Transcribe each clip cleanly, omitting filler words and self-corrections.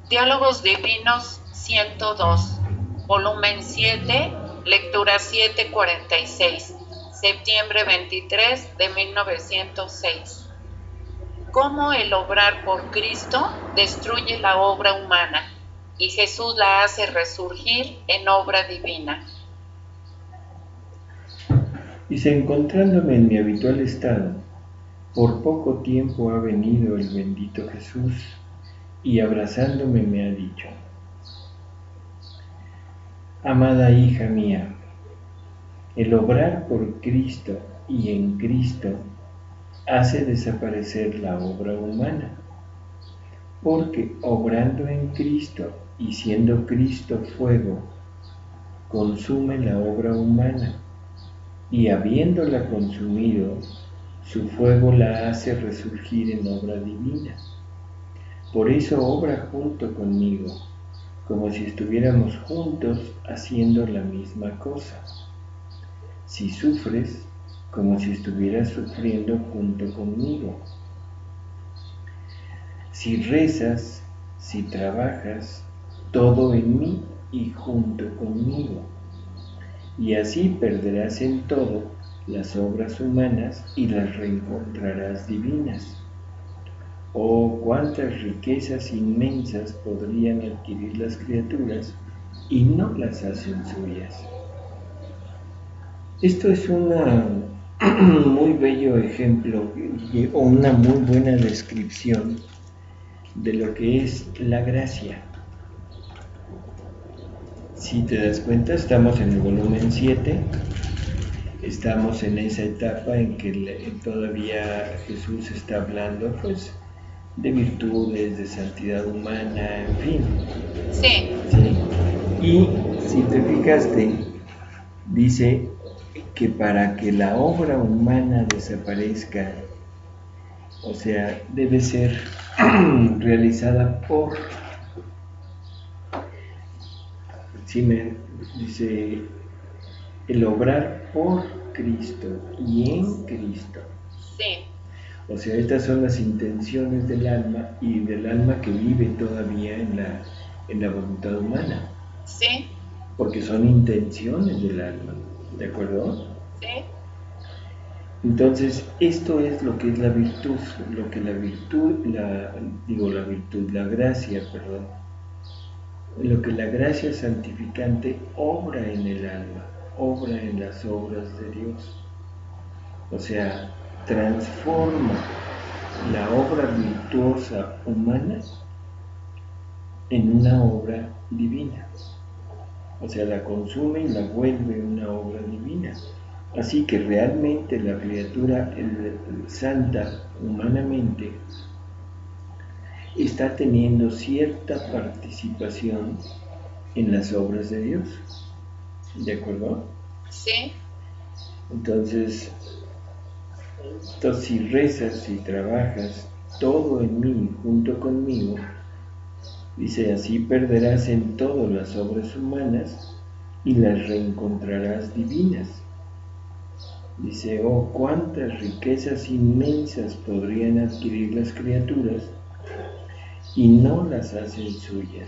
Diálogos Divinos 102, volumen 7, lectura 746, septiembre 23 de 1906. Cómo el obrar por Cristo destruye la obra humana y Jesús la hace resurgir en obra divina. Dice, encontrándome en mi habitual estado, por poco tiempo ha venido el bendito Jesús y abrazándome me ha dicho: amada hija mía, el obrar por Cristo y en Cristo hace desaparecer la obra humana, porque obrando en Cristo y siendo Cristo fuego, consume la obra humana, y habiéndola consumido, su fuego la hace resurgir en obra divina. Por eso obra junto conmigo, como si estuviéramos juntos haciendo la misma cosa. Si sufres, como si estuvieras sufriendo junto conmigo. Si rezas, si trabajas, todo en mí y junto conmigo. Y así perderás en todo las obras humanas y las reencontrarás divinas. Oh, cuántas riquezas inmensas podrían adquirir las criaturas y no las hacen suyas. Esto es un muy bello ejemplo o una muy buena descripción de lo que es la gracia. Si te das cuenta, estamos en el volumen 7, estamos en esa etapa en que todavía Jesús está hablando pues de virtudes, de santidad humana, en fin. Sí. Y si te fijaste, dice que para que la obra humana desaparezca, o sea, debe ser realizada por, dice, el obrar por Cristo y en Cristo. Sí. O sea, estas son las intenciones del alma y del alma que vive todavía en la voluntad humana. Sí. Porque son intenciones del alma, ¿de acuerdo? Sí. Entonces, esto es lo que es la virtud, la gracia, lo que la gracia santificante obra en el alma, obra en las obras de Dios. O sea, transforma la obra virtuosa humana en una obra divina. O sea, la consume y la vuelve una obra divina. Así que realmente la criatura santa humanamente está teniendo cierta participación en las obras de Dios. ¿De acuerdo? Sí. Entonces si rezas, si trabajas, todo en mí junto conmigo, dice, así perderás en todo las obras humanas y las reencontrarás divinas. Dice, oh, cuántas riquezas inmensas podrían adquirir las criaturas y no las hacen suyas.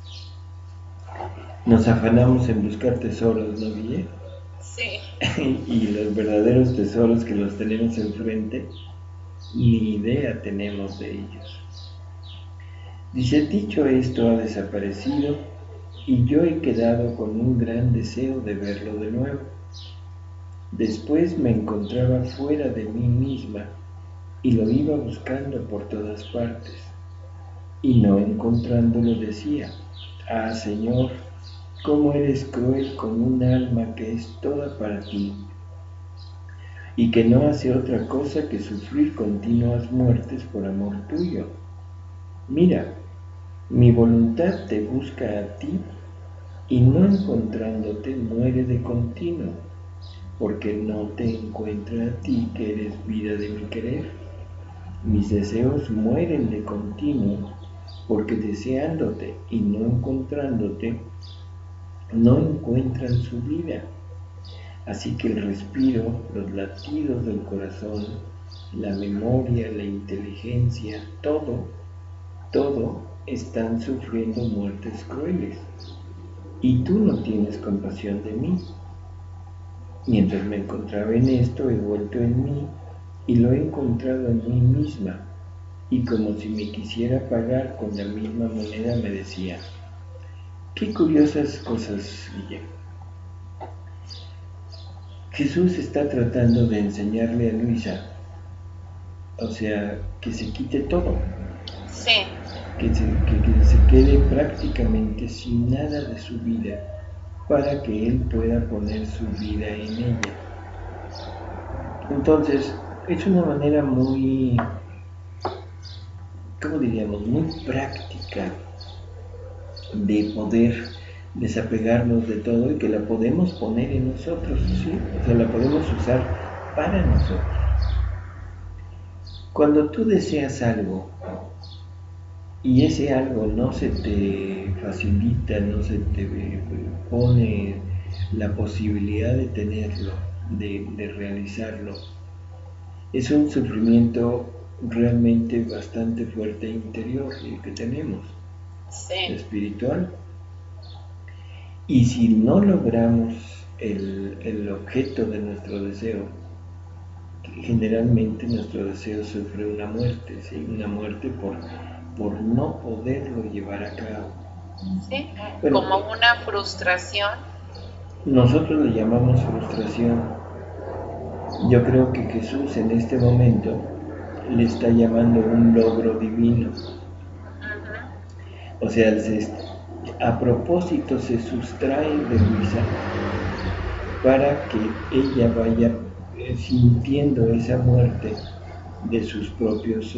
Nos afanamos en buscar tesoros, ¿no, Guille? Sí. Y los verdaderos tesoros que los tenemos enfrente, ni idea tenemos de ellos. Dice, dicho esto ha desaparecido y yo he quedado con un gran deseo de verlo de nuevo. Después me encontraba fuera de mí misma y lo iba buscando por todas partes. Y no encontrándolo decía, ah, Señor, cómo eres cruel con un alma que es toda para ti y que no hace otra cosa que sufrir continuas muertes por amor tuyo. Mira, mi voluntad te busca a ti y no encontrándote muere de continuo, porque no te encuentra a ti que eres vida de mi querer. Mis deseos mueren de continuo, porque deseándote y no encontrándote, no encuentran su vida. Así que el respiro, los latidos del corazón, la memoria, la inteligencia, todo están sufriendo muertes crueles y tú no tienes compasión de mí. Mientras me encontraba en esto, he vuelto en mí y lo he encontrado en mí misma. Y como si me quisiera pagar con la misma moneda, me decía: qué curiosas cosas, Guillermo. Jesús está tratando de enseñarle a Luisa, o sea, que se quite todo, Sí, que se quede prácticamente sin nada de su vida para que él pueda poner su vida en ella. Entonces, es una manera muy, ¿cómo diríamos?, muy práctica de poder desapegarnos de todo y que la podemos poner en nosotros, ¿sí? O sea, la podemos usar para nosotros. Cuando tú deseas algo y ese algo no se te facilita, no se te pone la posibilidad de tenerlo, de realizarlo, es un sufrimiento realmente bastante fuerte interior el que tenemos, sí, espiritual. Y si no logramos el objeto de nuestro deseo, generalmente nuestro deseo sufre una muerte, ¿sí? Una muerte por no poderlo llevar a cabo. sí, Bueno, como una frustración. nosotros le llamamos frustración. Yo creo que Jesús en este momento le está llamando un logro divino. O sea, a propósito se sustrae de Luisa para que ella vaya sintiendo esa muerte de sus propios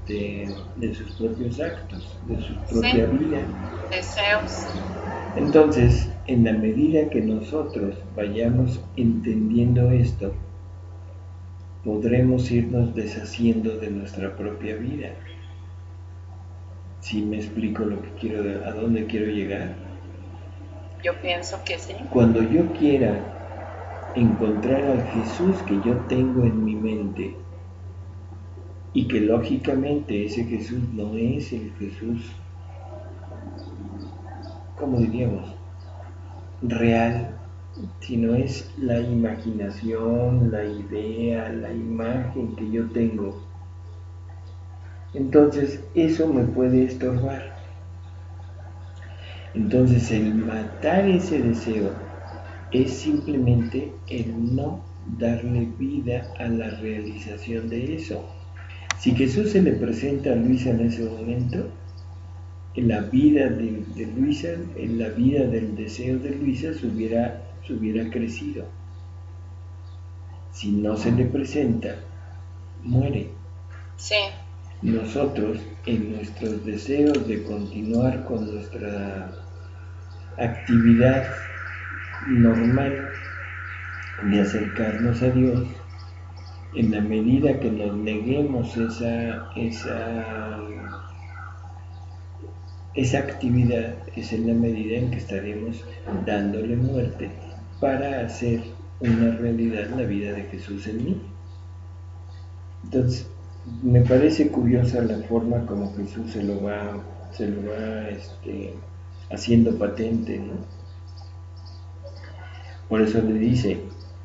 actos, de su propia Sí, vida. deseos. Entonces, en la medida que nosotros vayamos entendiendo esto, podremos irnos deshaciendo de nuestra propia vida. ¿Sí me explico lo que quiero, a dónde quiero llegar? Yo pienso que sí. Cuando yo quiera encontrar al Jesús que yo tengo en mi mente, y que lógicamente ese Jesús no es el Jesús, ¿cómo diríamos?, real, sino es la imaginación, la idea, la imagen que yo tengo. Entonces eso me puede estorbar. Entonces el matar ese deseo es simplemente el no darle vida a la realización de eso. Si Jesús se le presenta a Luisa en ese momento, en la vida de Luisa, en la vida del deseo de Luisa se hubiera crecido. Si no se le presenta, muere. Sí, Nosotros, en nuestros deseos de continuar con nuestra actividad normal de acercarnos a Dios, en la medida que nos neguemos esa actividad, es en la medida en que estaremos dándole muerte para hacer una realidad la vida de Jesús en mí. Entonces, me parece curiosa la forma como Jesús se lo va haciendo patente, ¿no? Por eso le dice,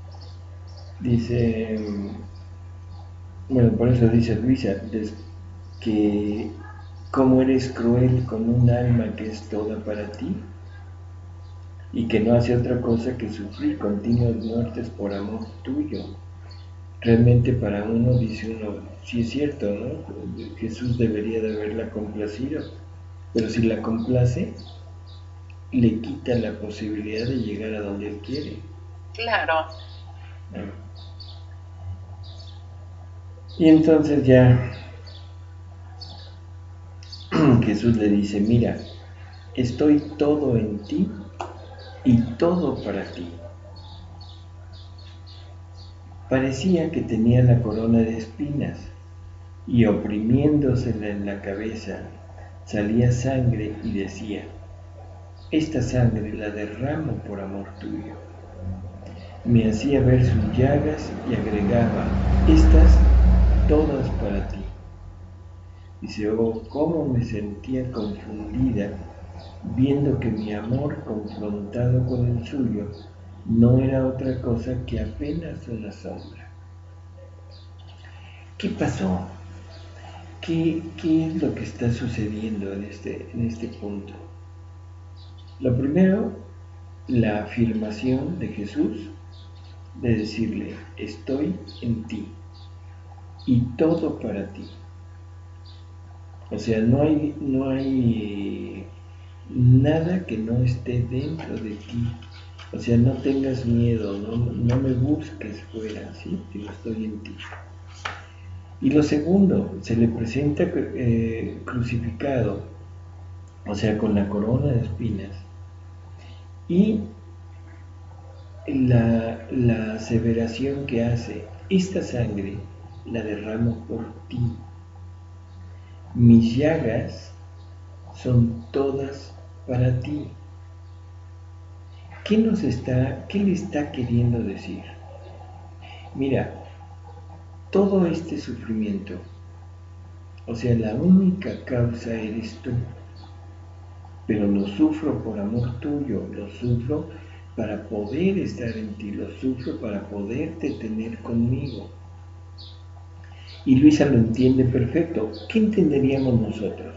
bueno, por eso dice Luisa, que cómo eres cruel con un alma que es toda para ti y que no hace otra cosa que sufrir continuas muertes por amor tuyo. Realmente para uno, dice uno, sí es cierto, ¿no? Jesús debería de haberla complacido, pero si la complace, le quita la posibilidad de llegar a donde él quiere. claro. Y entonces ya Jesús le dice, mira, estoy todo en ti y todo para ti. Parecía que tenía la corona de espinas y oprimiéndosela en la cabeza salía sangre y decía, esta sangre la derramo por amor tuyo. Me hacía ver sus llagas y agregaba, estas todas para ti. Dice, oh, cómo me sentía confundida viendo que mi amor confrontado con el suyo no era otra cosa que apenas una sombra. ¿Qué pasó? ¿Qué es lo que está sucediendo en este punto? Lo primero, la afirmación de Jesús de decirle, estoy en ti y todo para ti. O sea, no hay nada que no esté dentro de ti. O sea, no tengas miedo, no me busques fuera, ¿sí? Yo estoy en ti. Y lo segundo, se le presenta crucificado, o sea, con la corona de espinas, y la aseveración que hace, esta sangre la derramo por ti. Mis llagas son todas para ti. ¿Qué le está queriendo decir? Mira, todo este sufrimiento, o sea, la única causa eres tú, pero lo sufro por amor tuyo, lo sufro para poder estar en ti, lo sufro para poderte tener conmigo. Y Luisa lo entiende perfecto. ¿Qué entenderíamos nosotros?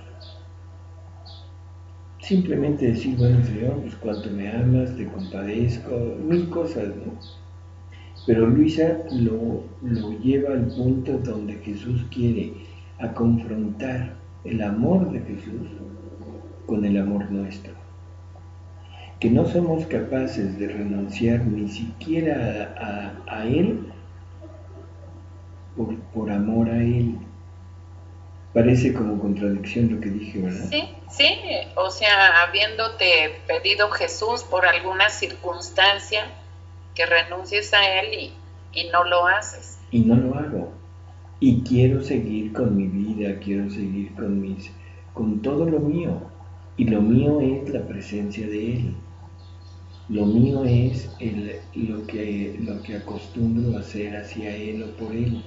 Simplemente decir, bueno, Señor, pues cuánto me amas, te compadezco, mil cosas, ¿no? Pero Luisa lo lleva al punto donde Jesús quiere a confrontar el amor de Jesús con el amor nuestro. Que no somos capaces de renunciar ni siquiera a Él por amor a Él. Parece como contradicción lo que dije, ¿verdad? Sí, o sea, habiéndote pedido Jesús por alguna circunstancia que renuncies a Él y no lo haces. Y no lo hago. Y quiero seguir con mi vida, quiero seguir con todo lo mío. Y lo mío es la presencia de Él. Lo mío es lo que acostumbro a hacer hacia Él o por Él.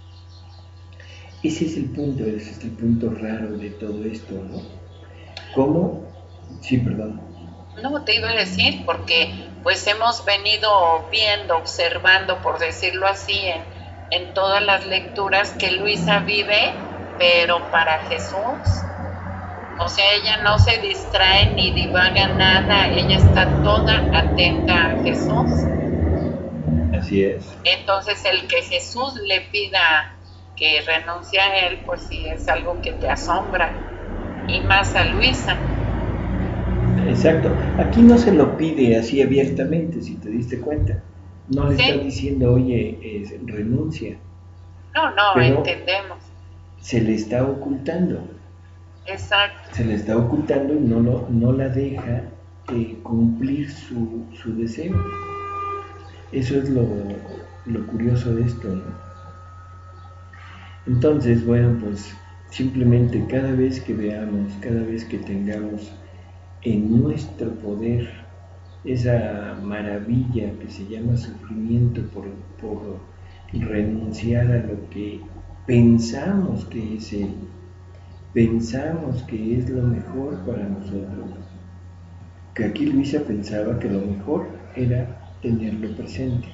Ese es el punto raro de todo esto, ¿no? ¿Cómo? Sí, perdón. No, te iba a decir, porque pues hemos venido viendo, observando, por decirlo así, en todas las lecturas que Luisa vive, pero para Jesús. O sea, ella no se distrae ni divaga nada, ella está toda atenta a Jesús. Así es. Entonces, el que Jesús le pida que renuncie a Él, pues sí es algo que te asombra, y más a Luisa. Exacto. Aquí no se lo pide así abiertamente, si te diste cuenta. No le está diciendo, oye, renuncia. No, pero entendemos. Se le está ocultando. Exacto. Se le está ocultando y no la deja cumplir su deseo. Eso es lo curioso de esto, ¿no? Entonces, bueno, pues simplemente cada vez que veamos, cada vez que tengamos en nuestro poder esa maravilla que se llama sufrimiento por renunciar a lo que pensamos que es Él, pensamos que es lo mejor para nosotros, que aquí Luisa pensaba que lo mejor era tenerlo presente.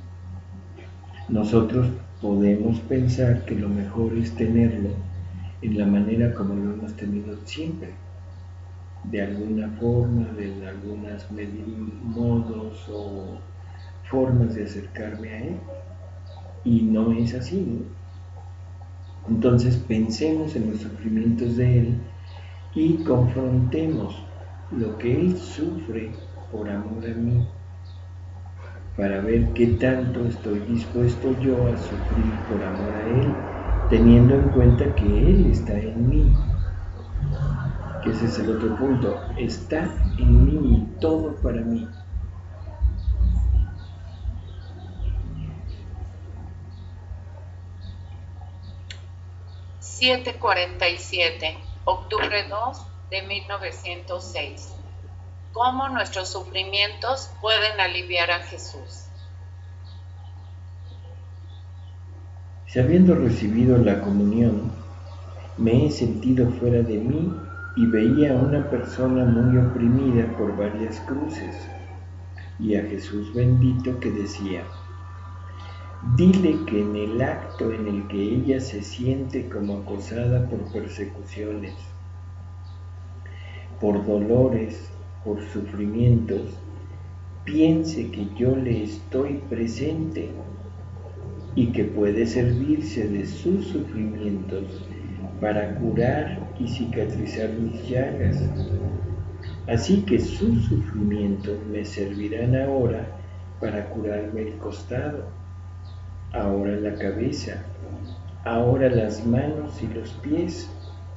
Nosotros podemos pensar que lo mejor es tenerlo en la manera como lo hemos tenido siempre, de alguna forma, de algunos modos o formas de acercarme a Él, y no es así, ¿no? Entonces pensemos en los sufrimientos de Él y confrontemos lo que Él sufre por amor a mí, para ver qué tanto estoy dispuesto yo a sufrir por amor a Él, teniendo en cuenta que Él está en mí. Que ese es el otro punto, está en mí y todo para mí. ...7:47... octubre 2 de 1906... ¿Cómo nuestros sufrimientos pueden aliviar a Jesús? Si habiendo recibido la comunión, Me he sentido fuera de mí y veía a una persona muy oprimida por varias cruces y a Jesús bendito que decía: dile que en el acto en el que ella se siente como acosada por persecuciones, por dolores, por sufrimientos, piense que yo le estoy presente y que puede servirse de sus sufrimientos para curar y cicatrizar mis llagas. Así que sus sufrimientos me servirán ahora para curarme el costado, ahora la cabeza, ahora las manos y los pies.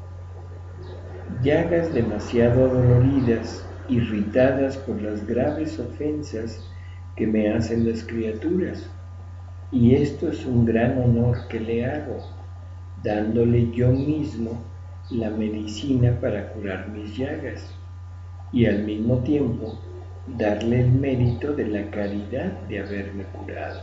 Llagas demasiado doloridas, irritadas por las graves ofensas que me hacen las criaturas. Y esto es un gran honor que le hago, dándole yo mismo la medicina para curar mis llagas y al mismo tiempo darle el mérito de la caridad de haberme curado.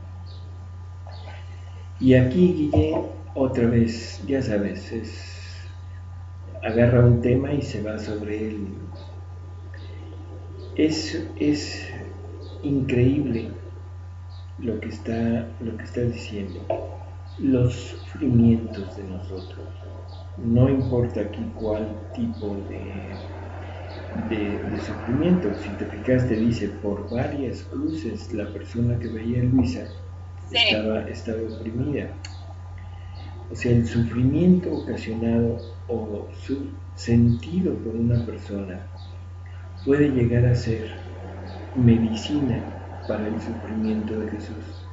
Y aquí Guillén, otra vez, ya sabes, agarra un tema y se va sobre él. Es increíble lo que está diciendo. Los sufrimientos de nosotros, no importa aquí cuál tipo de sufrimiento. Si te fijaste, dice, por varias cruces la persona que veía a Luisa estaba oprimida. O sea, el sufrimiento ocasionado o sentido por una persona puede llegar a ser medicina para el sufrimiento de Jesús.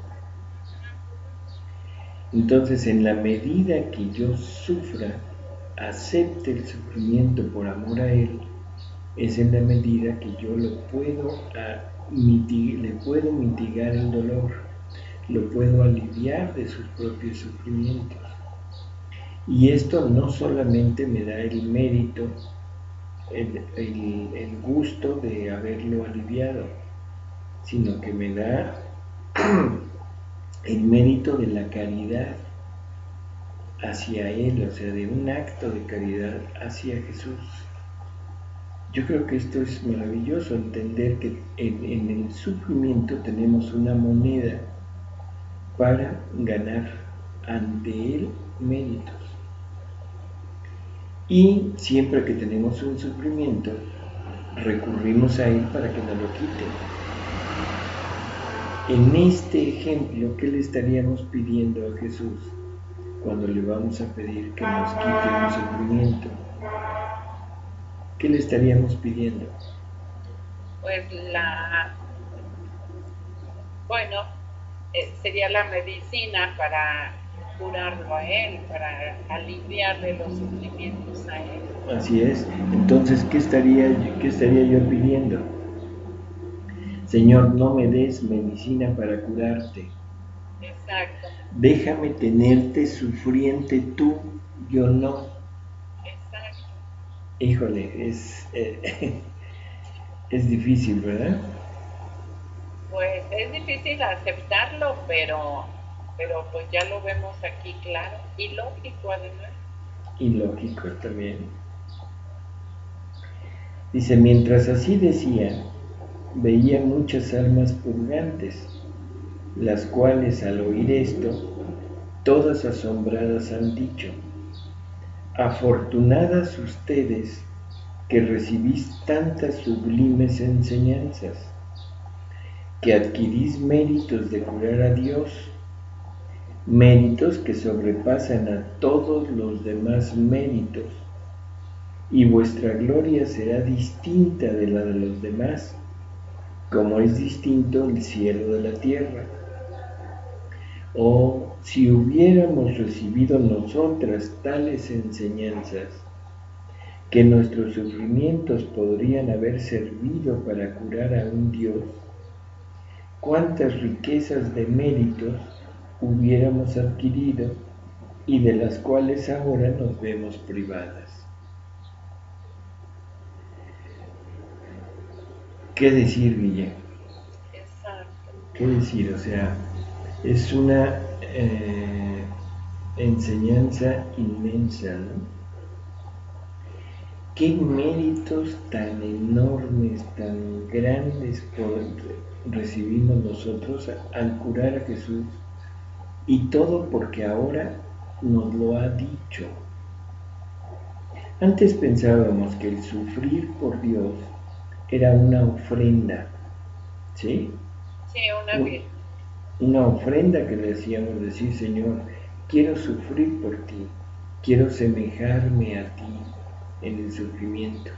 Entonces, en la medida que yo sufra, acepte el sufrimiento por amor a Él, es en la medida que yo le puedo mitigar el dolor, lo puedo aliviar de sus propios sufrimientos. Y esto no solamente me da el mérito, el gusto de haberlo aliviado, sino que me da el mérito de la caridad hacia Él, o sea, de un acto de caridad hacia Jesús. Yo creo que esto es maravilloso, entender que en el sufrimiento tenemos una moneda para ganar ante Él méritos. Y siempre que tenemos un sufrimiento, recurrimos a Él para que nos lo quite. En este ejemplo, ¿qué le estaríamos pidiendo a Jesús cuando le vamos a pedir que nos quite un sufrimiento? ¿Qué le estaríamos pidiendo? Pues sería la medicina para curarlo a Él, para aliviarle los sufrimientos a Él. Así es. Entonces, ¿qué estaría yo pidiendo? Señor, no me des medicina para curarte. Exacto. Déjame tenerte sufriente tú, yo no. Exacto. Híjole, es difícil, ¿verdad? Pues es difícil aceptarlo, pero pues ya lo vemos aquí claro y lógico además. Y lógico también. Dice, mientras así decía, veía muchas almas purgantes, las cuales al oír esto, todas asombradas han dicho: afortunadas ustedes que recibís tantas sublimes enseñanzas, que adquirís méritos de curar a Dios, méritos que sobrepasan a todos los demás méritos, y vuestra gloria será distinta de la de los demás, como es distinto el cielo de la tierra. Oh, si hubiéramos recibido nosotras tales enseñanzas, que nuestros sufrimientos podrían haber servido para curar a un Dios, cuántas riquezas de méritos hubiéramos adquirido y de las cuales ahora nos vemos privadas. ¿Qué decir, Guille? Exacto. ¿Qué decir? O sea, es una enseñanza inmensa, ¿no? Qué méritos tan enormes, tan grandes recibimos nosotros al curar a Jesús, y todo porque ahora nos lo ha dicho. Antes pensábamos que el sufrir por Dios era una ofrenda, ¿sí? Sí, Una ofrenda que le hacíamos decir, Señor, quiero sufrir por ti, quiero semejarme a ti en el sufrimiento,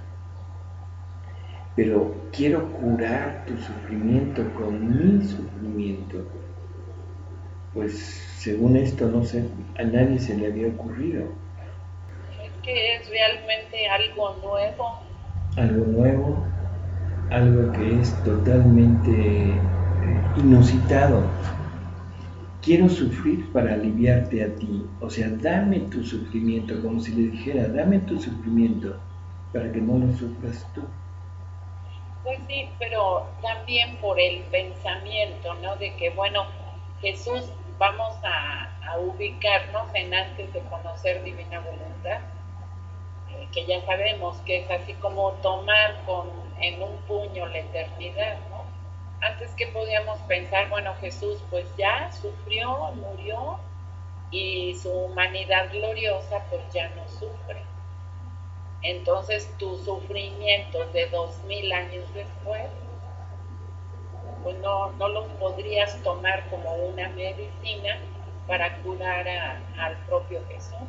pero quiero curar tu sufrimiento con mi sufrimiento. Pues según esto no sé, a nadie se le había ocurrido. Es que es realmente algo Nuevo, algo que es totalmente inusitado. Quiero sufrir para aliviarte a ti, o sea, dame tu sufrimiento, como si le dijera, dame tu sufrimiento para que no lo sufras tú. Pues sí, pero también por el pensamiento, ¿no? De que, bueno, Jesús, vamos a ubicarnos en antes de conocer divina voluntad, que ya sabemos que es así como tomar en un puño la eternidad, ¿no? Antes que podíamos pensar, bueno, Jesús pues ya sufrió, murió y su humanidad gloriosa pues ya no sufre. Entonces tus sufrimientos de 2000 años después pues no los podrías tomar como una medicina para curar al propio Jesús.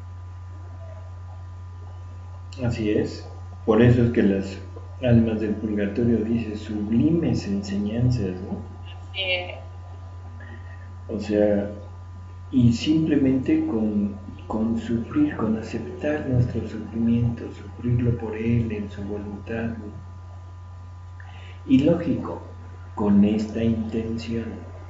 Así es. Por eso es que las almas del purgatorio dicen sublimes enseñanzas, ¿no? O sea, y simplemente con sufrir, con aceptar nuestro sufrimiento, sufrirlo por Él en su voluntad, ¿no? Y lógico, con esta intención.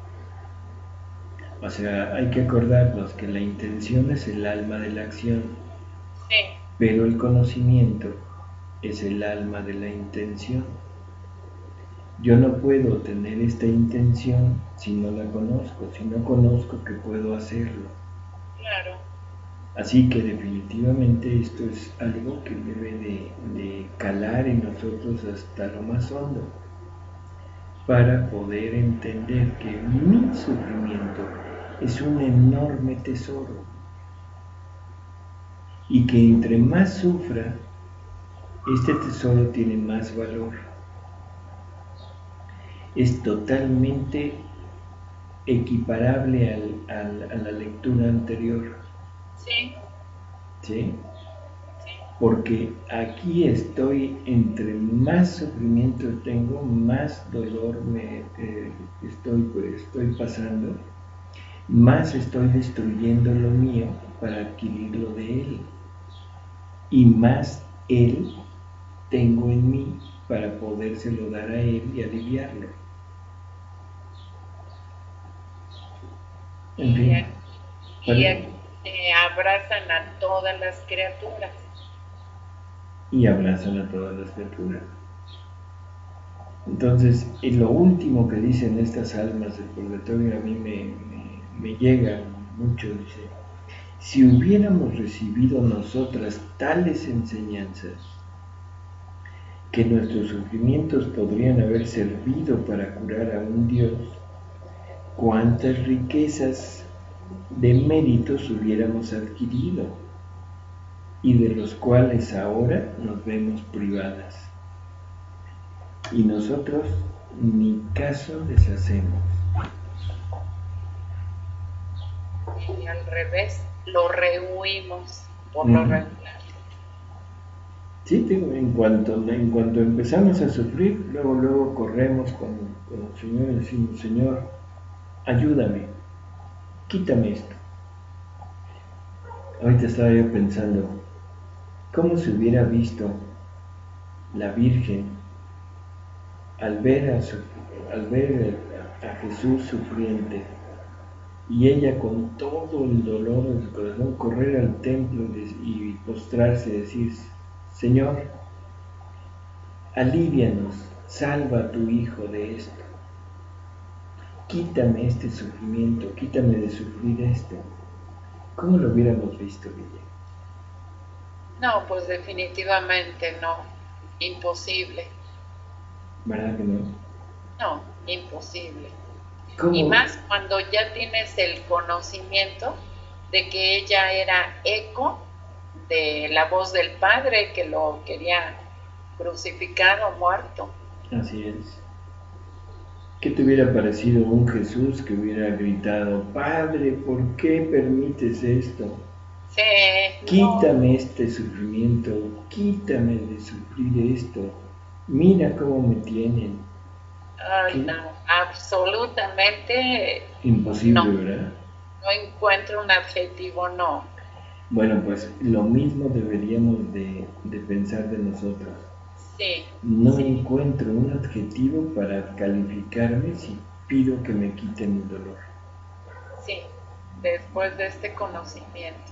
O sea, hay que acordarnos que la intención es el alma de la acción, sí, pero el conocimiento es el alma de la intención. Yo no puedo tener esta intención si no la conozco, si no conozco que puedo hacerlo. Claro. Así que definitivamente esto es algo que debe de calar en nosotros hasta lo más hondo, para poder entender que mi sufrimiento es un enorme tesoro y que entre más sufra, este tesoro tiene más valor. Es totalmente equiparable a la lectura anterior. Sí. ¿Sí? Porque aquí estoy, entre más sufrimiento tengo, más dolor estoy pasando, más estoy destruyendo lo mío para adquirir lo de Él, y más Él tengo en mí para podérselo dar a Él y aliviarlo. En fin. Y abrazan a todas las criaturas. Y abrazan a todas las criaturas. Entonces, lo último que dicen estas almas del purgatorio a mí me llega mucho, dice, si hubiéramos recibido nosotras tales enseñanzas, que nuestros sufrimientos podrían haber servido para curar a un Dios, cuántas riquezas de méritos hubiéramos adquirido y de los cuales ahora nos vemos privadas. Y nosotros ni caso les hacemos. Y al revés, lo rehuimos por lo regular. Sí, en cuanto empezamos a sufrir, luego corremos con el Señor y decimos, Señor, ayúdame, quítame esto. Ahorita estaba yo pensando, ¿cómo se hubiera visto la Virgen al ver a Jesús sufriente y ella con todo el dolor en su corazón correr al templo y postrarse y decir, Señor, alívianos, salva a tu hijo de esto, quítame este sufrimiento, quítame de sufrir esto? ¿Cómo lo hubiéramos visto, Guille? No, pues definitivamente no, imposible, ¿Verdad que no? no, imposible. Y ¿Cómo? más cuando ya tienes el conocimiento de que ella era eco de la voz del Padre que lo quería crucificado, muerto. Así es. ¿Qué te hubiera parecido un Jesús que hubiera gritado, Padre, ¿por qué permites esto? Sí, no, Quítame este sufrimiento, quítame de sufrir esto. Mira cómo me tienen. ay, ¿Qué? no, absolutamente Imposible, no, ¿verdad? no encuentro un adjetivo, no. Bueno, pues lo mismo deberíamos de pensar de nosotros. Sí, No sí, encuentro un adjetivo para calificarme si pido que me quiten el dolor. sí, después de este conocimiento.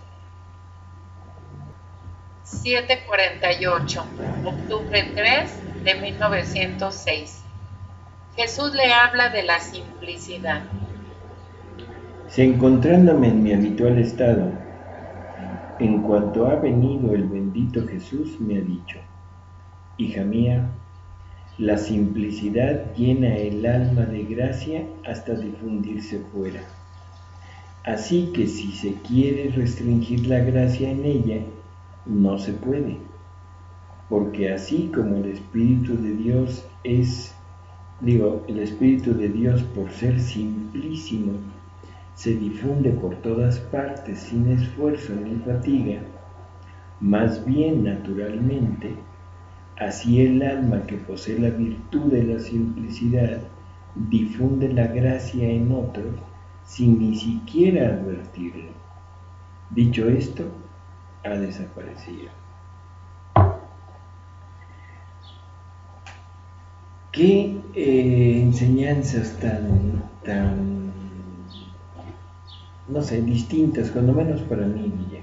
7:48, octubre 3 de 1906. Jesús le habla de la simplicidad. Si encontrándome en mi habitual estado, en cuanto ha venido el bendito Jesús, me ha dicho, hija mía, la simplicidad llena el alma de gracia hasta difundirse fuera. Así que si se quiere restringir la gracia en ella, no se puede, porque así como el Espíritu de Dios el Espíritu de Dios por ser simplísimo, se difunde por todas partes sin esfuerzo ni fatiga, más bien naturalmente, así el alma que posee la virtud de la simplicidad difunde la gracia en otros sin ni siquiera advertirlo. Dicho esto, ha desaparecido. ¿Qué enseñanzas tan, no sé, distintas, cuando menos para mí, Guille?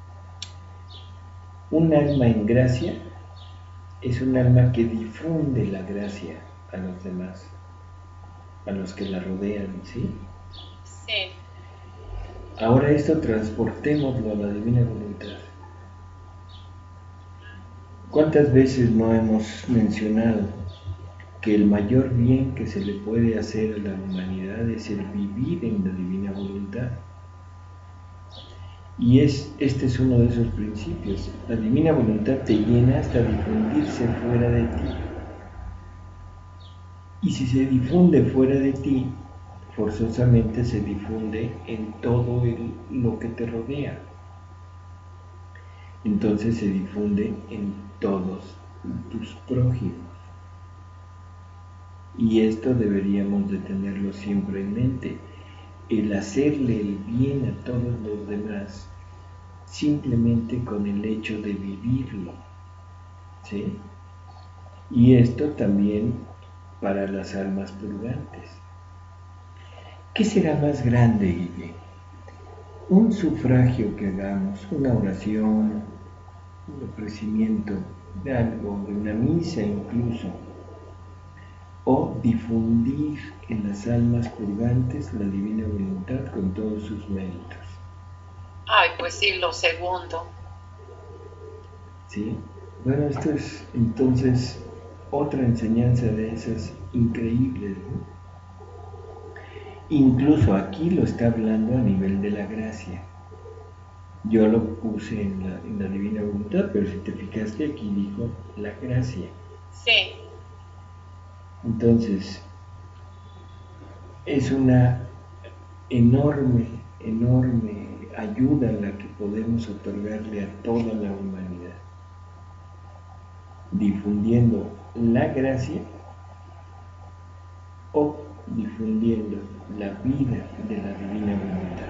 Un alma en gracia es un alma que difunde la gracia a los demás, a los que la rodean, ¿sí? Sí, Ahora esto transportémoslo a la divina voluntad. ¿Cuántas veces no hemos mencionado que el mayor bien que se le puede hacer a la humanidad es el vivir en la divina voluntad? Y este es uno de esos principios. La divina voluntad te llena hasta difundirse fuera de ti. Y si se difunde fuera de ti, forzosamente se difunde en todo lo que te rodea. Entonces se difunde en todos tus prójimos. Y esto deberíamos de tenerlo siempre en mente. El hacerle el bien a todos los demás simplemente con el hecho de vivirlo, ¿sí? Y esto también para las almas purgantes. ¿Qué será más grande, Guille? Un sufragio que hagamos, una oración, un ofrecimiento de algo, de una misa incluso, o difundir en las almas purgantes la divina voluntad con todos sus méritos. ay, pues sí, lo segundo. ¿Sí? Bueno, esto es entonces otra enseñanza de esas increíbles, ¿no? Incluso aquí lo está hablando a nivel de la gracia. Yo lo puse en la divina voluntad, pero si te fijaste aquí dijo la gracia. Sí, Entonces, es una enorme, enorme ayuda la que podemos otorgarle a toda la humanidad, difundiendo la gracia o difundiendo la vida de la divina voluntad.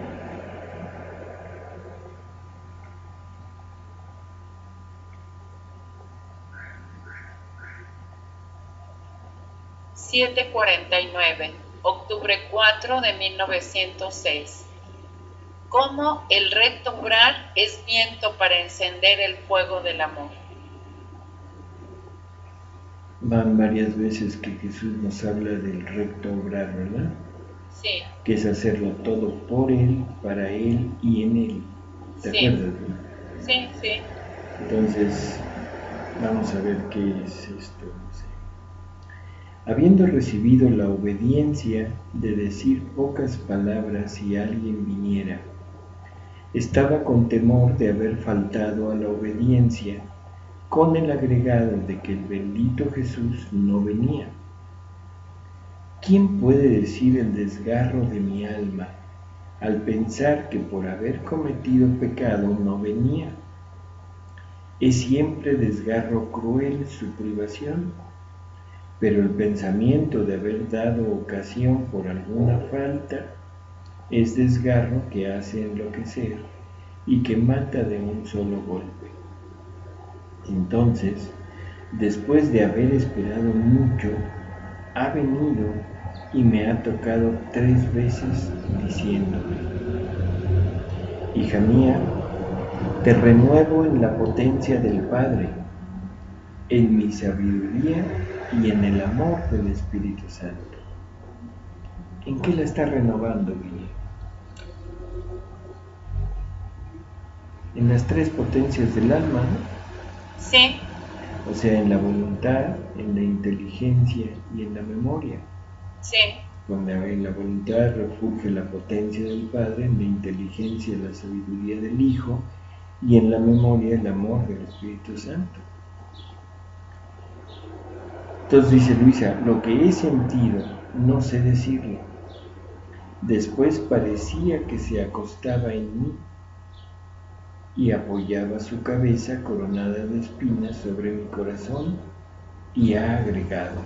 $7:49, octubre 4 de 1906. Cómo el recto umbral es viento para encender el fuego del amor. Van varias veces que Jesús nos habla del recto obrar, ¿verdad? Sí, que es hacerlo todo por Él, para Él y en Él. ¿Te sí, acuerdas? ¿No? sí, sí. Entonces, vamos a ver qué es esto. Dice, habiendo recibido la obediencia de decir pocas palabras si alguien viniera, estaba con temor de haber faltado a la obediencia, con el agregado de que el bendito Jesús no venía. ¿Quién puede decir el desgarro de mi alma al pensar que por haber cometido pecado no venía? Es siempre desgarro cruel su privación, pero el pensamiento de haber dado ocasión por alguna falta es desgarro que hace enloquecer y que mata de un solo golpe. Entonces, después de haber esperado mucho, ha venido y me ha tocado 3 veces diciéndome, hija mía, te renuevo en la potencia del Padre, en mi sabiduría y en el amor del Espíritu Santo. ¿En qué la está renovando, Guille? En las 3 potencias del alma, ¿no? Sí, O sea, en la voluntad, en la inteligencia y en la memoria. sí, Donde en la voluntad refugio la potencia del Padre, en la inteligencia la sabiduría del Hijo y en la memoria el amor del Espíritu Santo. Entonces dice Luisa, lo que he sentido no sé decirlo. Después parecía que se acostaba en mí y apoyaba su cabeza coronada de espinas sobre mi corazón y ha agregado,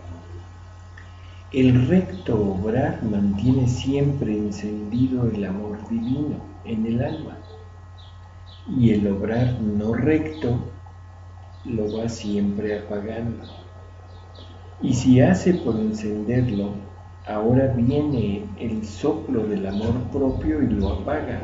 el recto obrar mantiene siempre encendido el amor divino en el alma y el obrar no recto lo va siempre apagando. Y si hace por encenderlo, ahora viene el soplo del amor propio y lo apaga.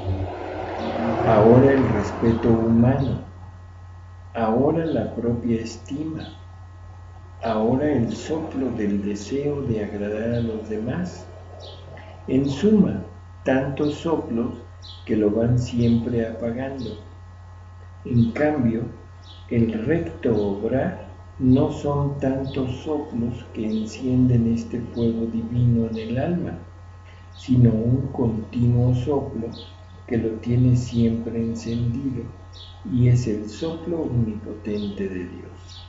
Ahora el respeto humano, ahora la propia estima, ahora el soplo del deseo de agradar a los demás. En suma, tantos soplos que lo van siempre apagando. En cambio, el recto obrar no son tantos soplos que encienden este fuego divino en el alma, sino un continuo soplo que lo tiene siempre encendido, y es el soplo omnipotente de Dios.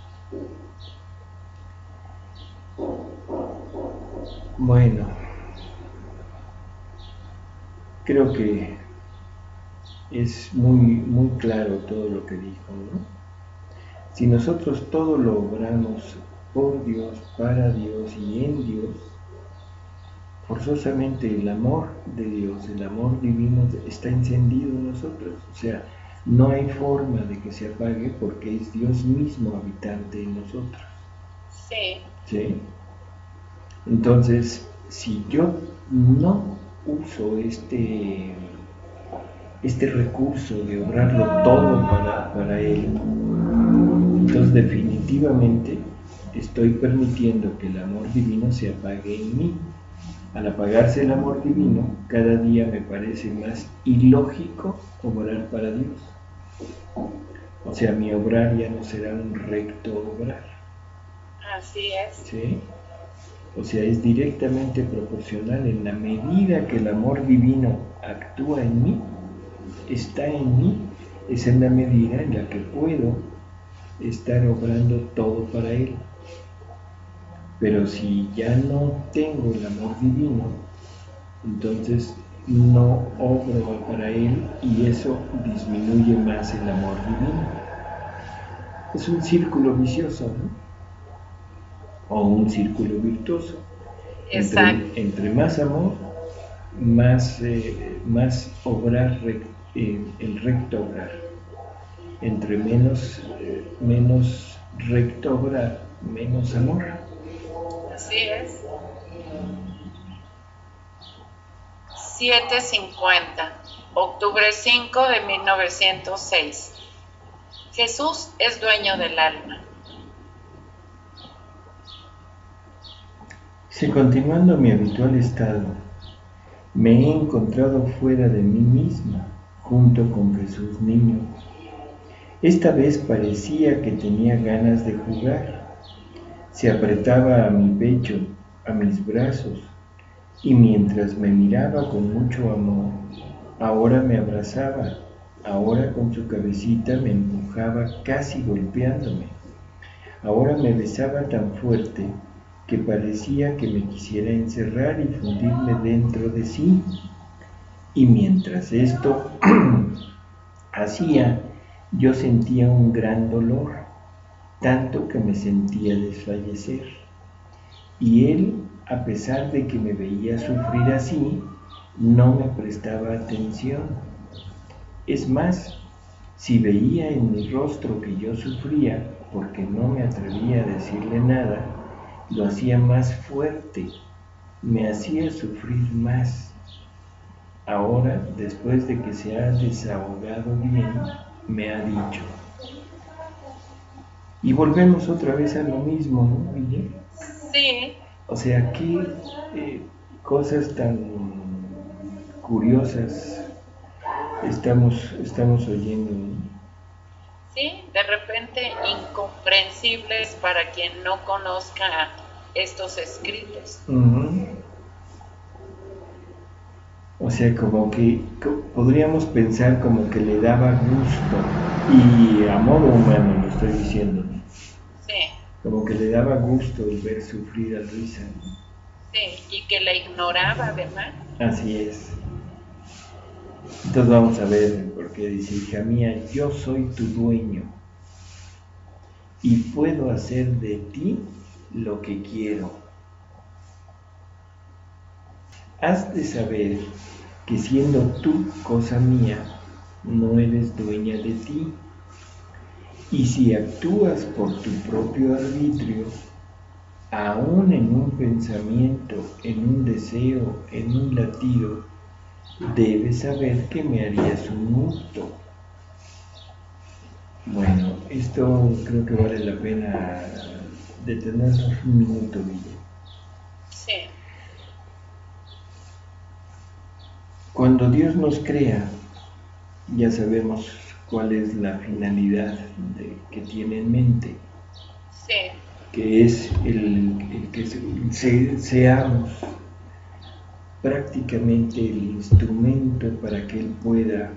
Bueno, creo que es muy claro todo lo que dijo, ¿no? Si nosotros todo lo obramos por Dios, para Dios y en Dios, forzosamente el amor de Dios, el amor divino está encendido en nosotros. O sea, no hay forma de que se apague porque es Dios mismo habitante en nosotros. sí, ¿Sí? Entonces, si yo no uso este recurso de obrarlo todo para Él, entonces definitivamente estoy permitiendo que el amor divino se apague en mí. Al apagarse el amor divino, cada día me parece más ilógico obrar para Dios. O sea, mi obrar ya no será un recto obrar. así es. ¿Sí? O sea, es directamente proporcional en la medida que el amor divino actúa en mí, está en mí, es en la medida en la que puedo estar obrando todo para Él. Pero si ya no tengo el amor divino, entonces no obro para Él y eso disminuye más el amor divino. Es un círculo vicioso, ¿no? O un círculo virtuoso. Exacto. Entre más amor, más obrar, el recto obrar. Entre menos recto obrar, menos amor. Así es. 7:50, octubre 5 de 1906. Jesús es dueño del alma. Si continuando mi habitual estado, me he encontrado fuera de mí misma, junto con Jesús niño. Esta vez parecía que tenía ganas de jugar. Se apretaba a mi pecho, a mis brazos, y mientras me miraba con mucho amor, ahora me abrazaba, ahora con su cabecita me empujaba casi golpeándome, ahora me besaba tan fuerte que parecía que me quisiera encerrar y fundirme dentro de sí. Y mientras esto hacía, yo sentía un gran dolor, tanto que me sentía desfallecer. Y él, a pesar de que me veía sufrir así, no me prestaba atención. Es más, si veía en mi rostro que yo sufría porque no me atrevía a decirle nada, lo hacía más fuerte, me hacía sufrir más. Ahora, después de que se ha desahogado bien, me ha dicho. Y volvemos otra vez a lo mismo, ¿no, Guille? Sí. O sea, qué cosas tan curiosas estamos oyendo, ¿no? Sí, de repente incomprensibles para quien no conozca estos escritos. O sea, como que podríamos pensar como que le daba gusto, y a modo humano lo estoy diciendo, ¿no? Sí. Como que le daba gusto el ver sufrir a Luisa, ¿no? Sí, y que la ignoraba además. Así es. Entonces vamos a ver, porque dice, hija mía, yo soy tu dueño y puedo hacer de ti lo que quiero. Has de saber que siendo tú cosa mía, no eres dueña de ti. Y si actúas por tu propio arbitrio, aún en un pensamiento, en un deseo, en un latido, debes saber que me harías un hurto. Bueno, esto creo que vale la pena detenernos un minuto, Guille. Sí. Cuando Dios nos crea, ya sabemos cuál es la finalidad que tiene en mente. Sí. Que es el que seamos prácticamente el instrumento para que Él pueda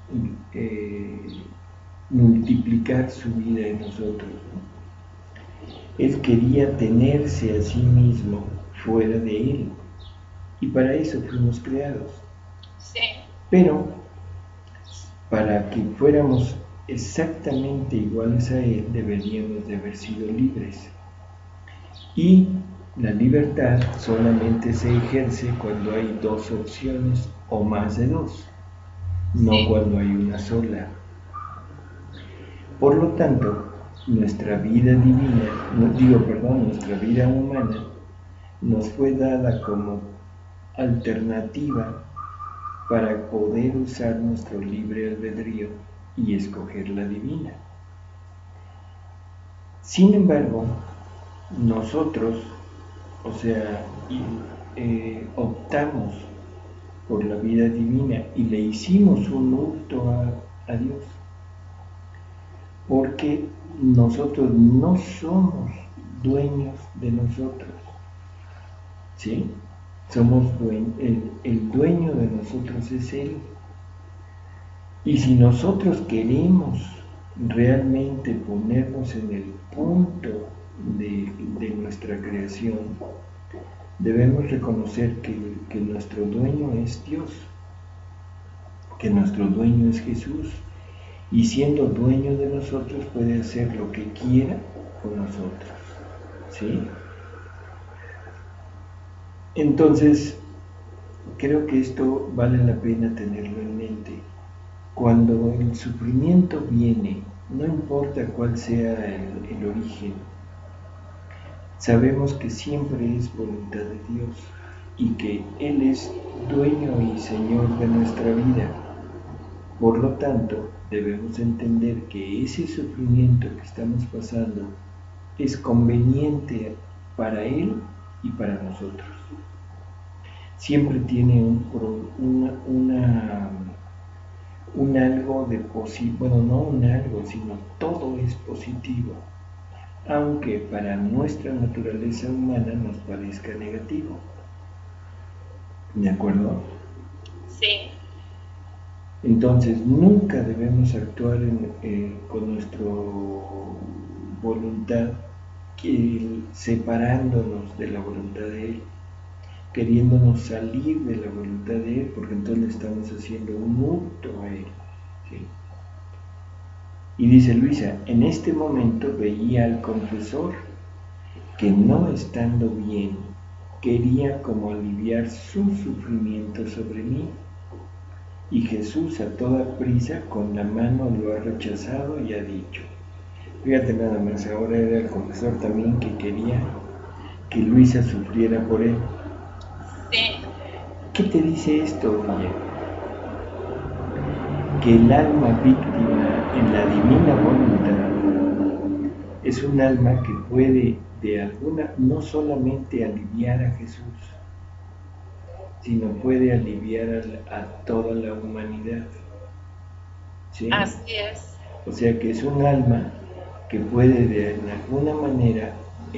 multiplicar su vida en nosotros, ¿no? Él quería tenerse a sí mismo fuera de Él, y para eso fuimos creados. Sí. Pero para que fuéramos exactamente iguales a Él, deberíamos de haber sido libres. Y la libertad solamente se ejerce cuando hay dos opciones o más de dos, no cuando hay una sola. Por lo tanto, nuestra vida nuestra vida humana nos fue dada como alternativa para poder usar nuestro libre albedrío y escoger la divina. Sin embargo, nosotros, optamos por la vida divina y le hicimos un hurto a Dios, porque nosotros no somos dueños de nosotros, ¿sí? El dueño de nosotros es Él. Y si nosotros queremos realmente ponernos en el punto de nuestra creación, debemos reconocer que nuestro dueño es Dios, que nuestro dueño es Jesús, y siendo dueño de nosotros puede hacer lo que quiera con nosotros, ¿sí? Entonces, creo que esto vale la pena tenerlo en mente. Cuando el sufrimiento viene, no importa cuál sea el origen, sabemos que siempre es voluntad de Dios y que Él es dueño y Señor de nuestra vida. Por lo tanto, debemos entender que ese sufrimiento que estamos pasando es conveniente para Él y para nosotros. Siempre tiene un algo de positivo, bueno, no un algo, sino todo es positivo, aunque para nuestra naturaleza humana nos parezca negativo. ¿De acuerdo? Sí. Entonces, nunca debemos actuar con nuestra voluntad, separándonos de la voluntad de Él, queriéndonos salir de la voluntad de Él, porque entonces le estamos haciendo un hurto a Él. ¿Sí? Y dice Luisa, en este momento veía al confesor que no estando bien, quería como aliviar su sufrimiento sobre mí. Y Jesús a toda prisa con la mano lo ha rechazado y ha dicho. Fíjate nada más, ahora era el confesor también que quería que Luisa sufriera por él. Sí. ¿Qué te dice esto, Villa? Que el alma víctima en la divina voluntad es un alma que puede de alguna, no solamente aliviar a Jesús, sino puede aliviar a toda la humanidad. ¿Sí? Así es. O sea que es un alma que puede de alguna manera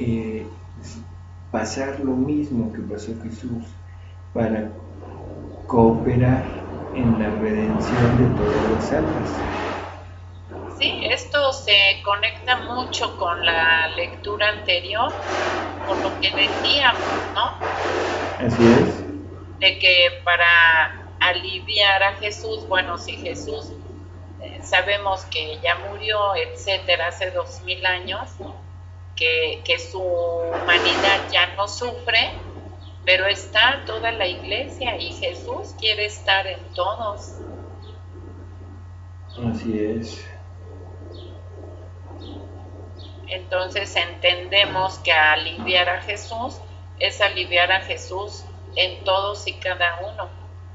pasar lo mismo que pasó Jesús para cooperar en la redención de todas las almas. Sí, esto se conecta mucho con la lectura anterior, por lo que decíamos, ¿no? Así es. De que para aliviar a Jesús, bueno, si Jesús sabemos que ya murió, etcétera, hace 2000 años, que su humanidad ya no sufre, pero está toda la iglesia y Jesús quiere estar en todos. Así es. Entonces entendemos que aliviar a Jesús es aliviar a Jesús en todos y cada uno.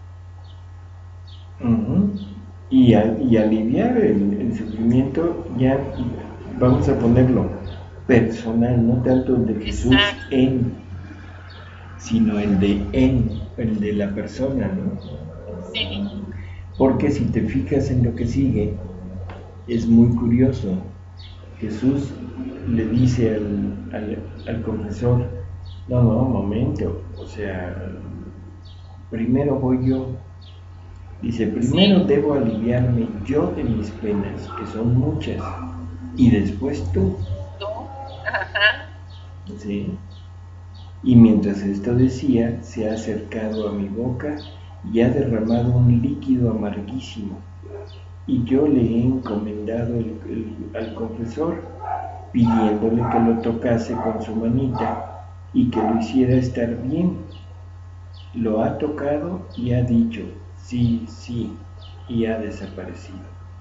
Y aliviar el sufrimiento, ya vamos a ponerlo personal, no tanto el de Jesús en, sino el de la persona, ¿no? Sí. Porque si te fijas en lo que sigue, es muy curioso. Jesús le dice al confesor, no, momento, o sea, primero voy yo. Dice, primero debo aliviarme yo de mis penas, que son muchas, y después tú. ¿Tú? Ajá. ¿Sí? Y mientras esto decía, se ha acercado a mi boca y ha derramado un líquido amarguísimo. Y yo le he encomendado al confesor, pidiéndole que lo tocase con su manita y que lo hiciera estar bien. Lo ha tocado y ha dicho, sí, y ha desaparecido.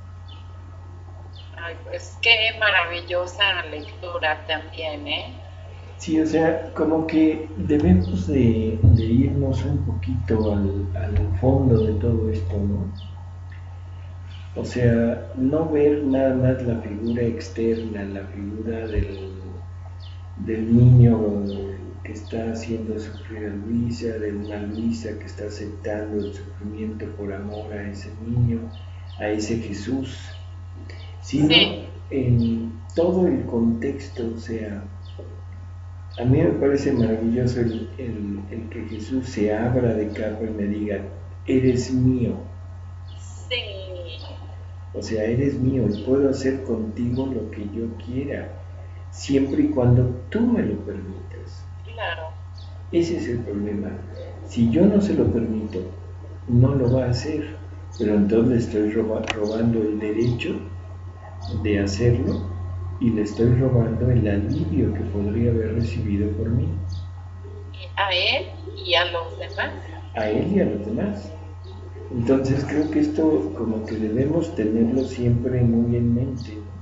Ay, pues qué maravillosa lectura también, ¿eh? Sí, o sea, como que debemos de irnos un poquito al fondo de todo esto, ¿no? O sea, no ver nada más la figura externa, la figura del niño que está haciendo sufrir a Luisa, de una Luisa que está aceptando el sufrimiento por amor a ese niño, a ese Jesús, sino en todo el contexto. O sea, a mí me parece maravilloso el que Jesús se abra de capa y me diga, eres mío. Sí. O sea, eres mío y puedo hacer contigo lo que yo quiera, siempre y cuando tú me lo permitas. Claro. Ese es el problema. Si yo no se lo permito, no lo va a hacer, pero entonces le estoy robando el derecho de hacerlo y le estoy robando el alivio que podría haber recibido por mí. A él y a los demás. A él y a los demás. Entonces creo que esto como que debemos tenerlo siempre muy en mente, ¿no?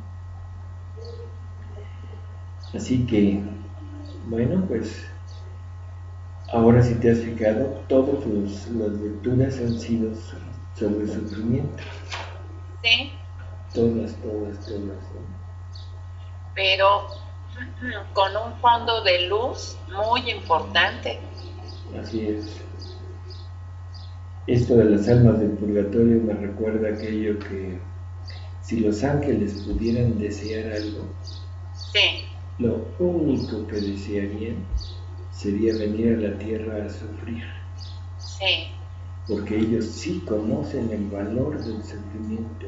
Así que, bueno, pues ahora si te has fijado, todas las lecturas han sido sobre sufrimiento. Sí. Todas, ¿no? Pero con un fondo de luz muy importante. Así es. Esto de las almas del purgatorio me recuerda aquello que si los ángeles pudieran desear algo, Sí. lo único que desearían sería venir a la tierra a sufrir. Sí. Porque ellos sí conocen el valor del sufrimiento.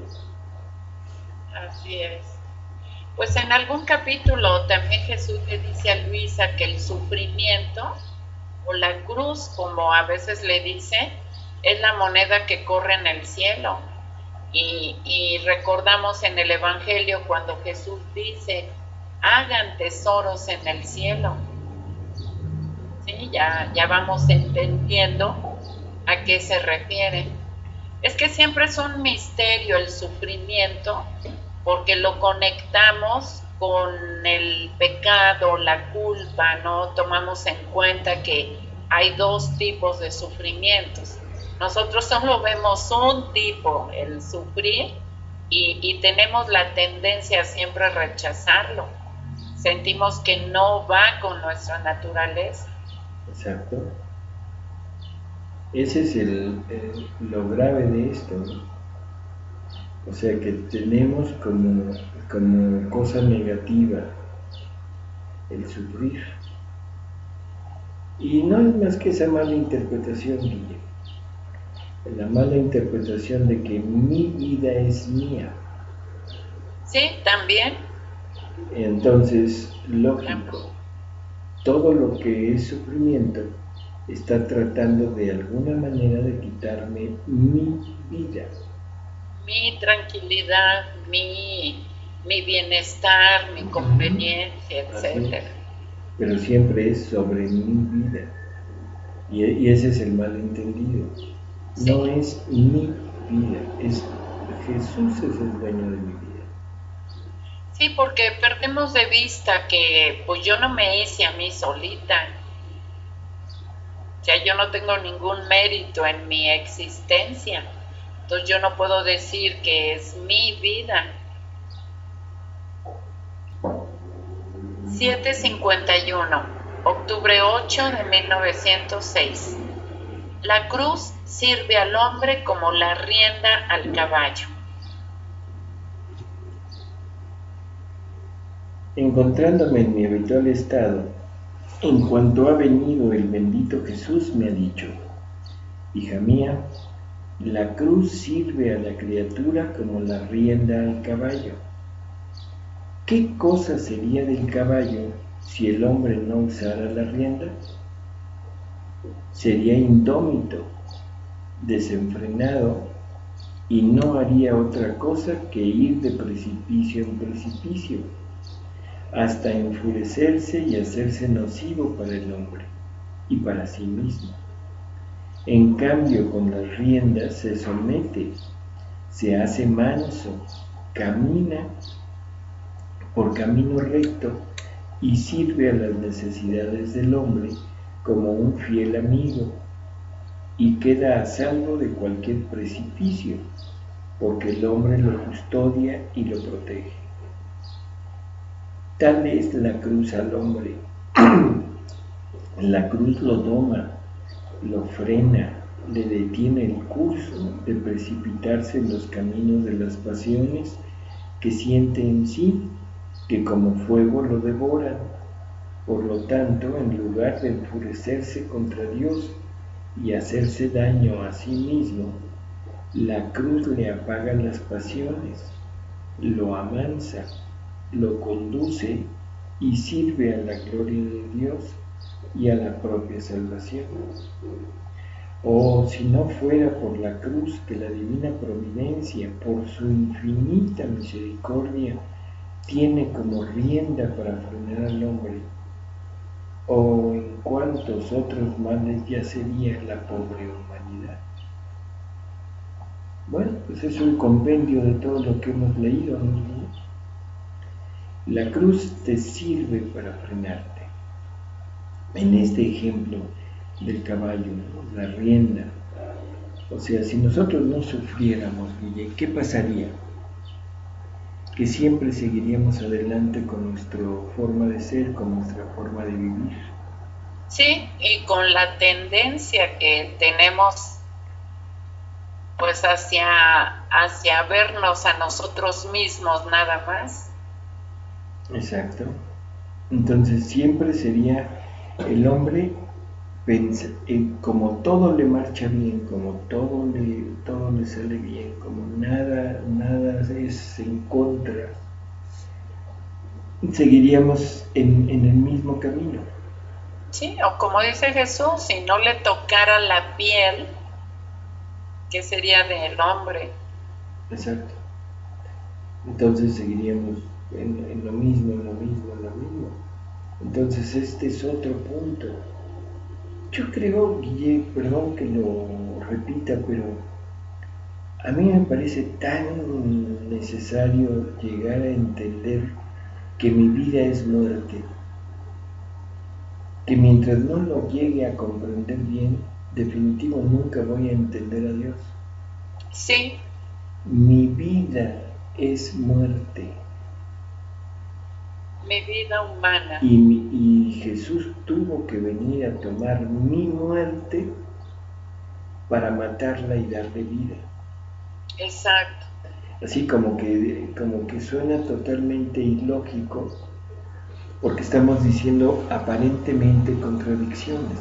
Así es. Pues en algún capítulo también Jesús le dice a Luisa que el sufrimiento o la cruz, como a veces le dice, es la moneda que corre en el cielo. Y recordamos en el Evangelio cuando Jesús dice, hagan tesoros en el cielo. ¿Sí? Ya vamos entendiendo a qué se refiere. Es que siempre es un misterio el sufrimiento, porque lo conectamos con el pecado, la culpa, ¿no? Tomamos en cuenta que hay dos tipos de sufrimientos. Nosotros solo vemos un tipo, el sufrir, y tenemos la tendencia a siempre rechazarlo. Sentimos que no va con nuestra naturaleza. Exacto. Ese es lo grave de esto, ¿no? O sea que tenemos como cosa negativa el sufrir. Y no es más que esa mala interpretación, Guille. La mala interpretación de que mi vida es mía. Sí, también. Entonces, lógico, todo lo que es sufrimiento está tratando de alguna manera de quitarme mi vida. Mi tranquilidad, mi bienestar, mi conveniencia, etc. Pero siempre es sobre mi vida. Y ese es el malentendido. Sí. No es mi vida, es Jesús es el dueño de mi vida. Sí, porque perdemos de vista que pues yo no me hice a mí solita. O sea, yo no tengo ningún mérito en mi existencia. Entonces yo no puedo decir que es mi vida. 751, octubre 8 de 1906. La cruz sirve al hombre como la rienda al caballo. Encontrándome en mi habitual estado, en cuanto ha venido el bendito Jesús me ha dicho, hija mía, la cruz sirve a la criatura como la rienda al caballo. ¿Qué cosa sería del caballo si el hombre no usara la rienda? Sería indómito, desenfrenado y no haría otra cosa que ir de precipicio en precipicio, hasta enfurecerse y hacerse nocivo para el hombre y para sí mismo. En cambio, con las riendas se somete, se hace manso, camina por camino recto y sirve a las necesidades del hombre como un fiel amigo y queda a salvo de cualquier precipicio, porque el hombre lo custodia y lo protege. Tal es la cruz al hombre. La cruz lo doma, lo frena, le detiene el curso de precipitarse en los caminos de las pasiones que siente en sí, que como fuego lo devoran. Por lo tanto, en lugar de enfurecerse contra Dios y hacerse daño a sí mismo, la cruz le apaga las pasiones, lo amansa, lo conduce y sirve a la gloria de Dios y a la propia salvación. Oh, si no fuera por la cruz que la divina providencia, por su infinita misericordia, tiene como rienda para frenar al hombre, o en cuántos otros males yacería la pobre humanidad. Bueno, pues es un compendio de todo lo que hemos leído, ¿no? La cruz te sirve para frenarte. En este ejemplo del caballo, ¿no? La rienda. O sea, si nosotros no sufriéramos, Guille, ¿qué pasaría? que siempre seguiríamos adelante con nuestra forma de ser, con nuestra forma de vivir. Sí, y con la tendencia que tenemos pues hacia vernos a nosotros mismos nada más. Exacto. Entonces siempre sería el hombre como todo le marcha bien, como todo le sale bien, como nada es en contra, seguiríamos en el mismo camino. Sí, o como dice Jesús, si no le tocara la piel, ¿qué sería del hombre? Exacto. Entonces seguiríamos en lo mismo. Entonces este es otro punto. Yo creo, Guille, perdón que lo repita, pero a mí me parece tan necesario llegar a entender que mi vida es muerte, que mientras no lo llegue a comprender bien, definitivo nunca voy a entender a Dios. Sí. Mi vida es muerte. Mi vida humana. Y Jesús tuvo que venir a tomar mi muerte para matarla y darle vida. Exacto. Así como que suena totalmente ilógico, porque estamos diciendo aparentemente contradicciones.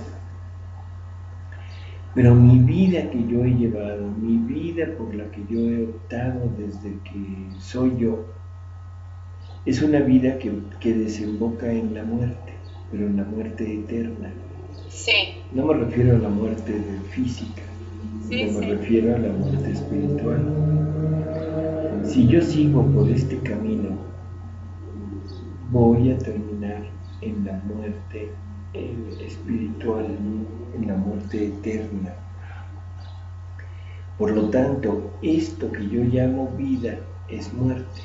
Pero mi vida que yo he llevado, mi vida por la que yo he optado desde que soy yo, es una vida que desemboca en la muerte, pero en la muerte eterna. Sí. No me refiero a la muerte física, me refiero a la muerte espiritual. Si yo sigo por este camino, voy a terminar en la muerte espiritual, en la muerte eterna. Por lo tanto, esto que yo llamo vida es muerte.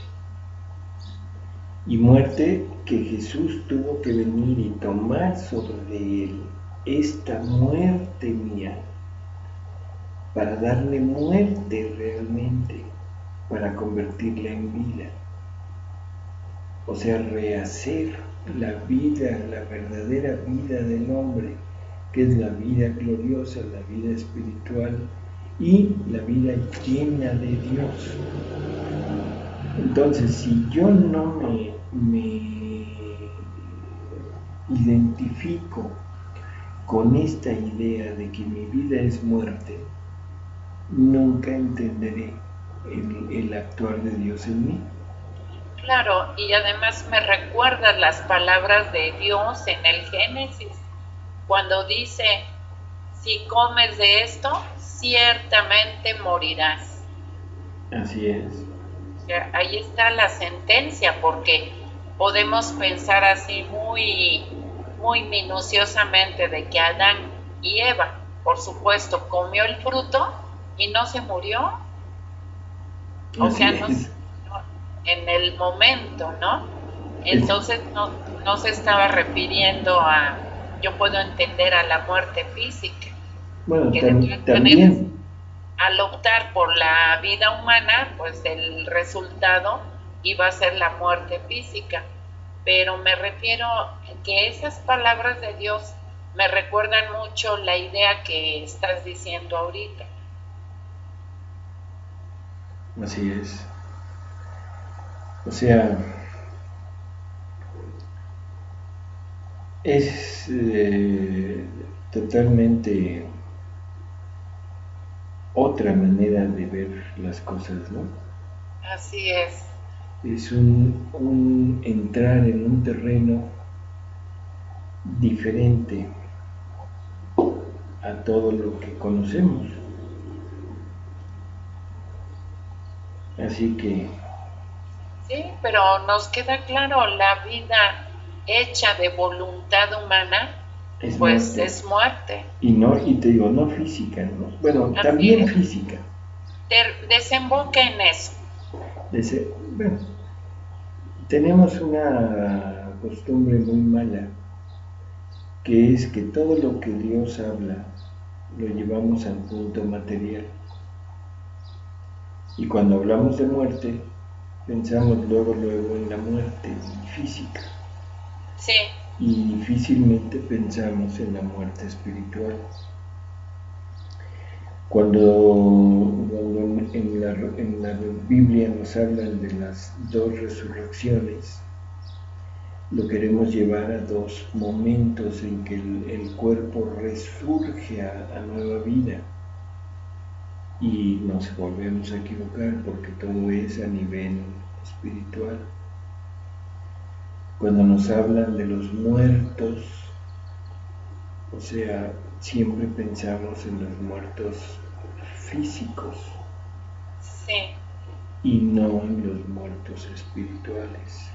Y muerte que Jesús tuvo que venir y tomar sobre él, esta muerte mía, para darle muerte realmente, para convertirla en vida. O sea, rehacer la vida, la verdadera vida del hombre, que es la vida gloriosa, la vida espiritual y la vida llena de Dios. Entonces, si yo no me identifico con esta idea de que mi vida es muerte, nunca entenderé el actuar de Dios en mí. Claro, y además me recuerdan las palabras de Dios en el Génesis, cuando dice, si comes de esto, ciertamente morirás. Así es. O sea, ahí está la sentencia, porque podemos pensar así muy minuciosamente de que Adán y Eva, por supuesto, comió el fruto y no se murió. O sea, no, en el momento, ¿no? Entonces no se estaba refiriendo a, yo puedo entender, a la muerte física. Bueno, que también al optar por la vida humana, pues el resultado iba a ser la muerte física. Pero me refiero a que esas palabras de Dios me recuerdan mucho la idea que estás diciendo ahorita. Así es. O sea, es totalmente otra manera de ver las cosas, ¿no? Así es. Es un entrar en un terreno diferente a todo lo que conocemos. Así que... Sí, pero nos queda claro, la vida hecha de voluntad humana, es muerte. Y te digo, no física, ¿no? Bueno, así también es. Física. Desemboca en eso. Bueno, tenemos una costumbre muy mala, que es que todo lo que Dios habla lo llevamos al punto material. Y cuando hablamos de muerte, pensamos luego en la muerte física. Sí. Y difícilmente pensamos en la muerte espiritual. Cuando en la Biblia nos hablan de las dos resurrecciones, lo queremos llevar a dos momentos en que el cuerpo resurge a nueva vida y nos volvemos a equivocar porque todo es a nivel espiritual. Cuando nos hablan de los muertos, o sea, siempre pensamos en los muertos físicos Sí. y no en los muertos espirituales.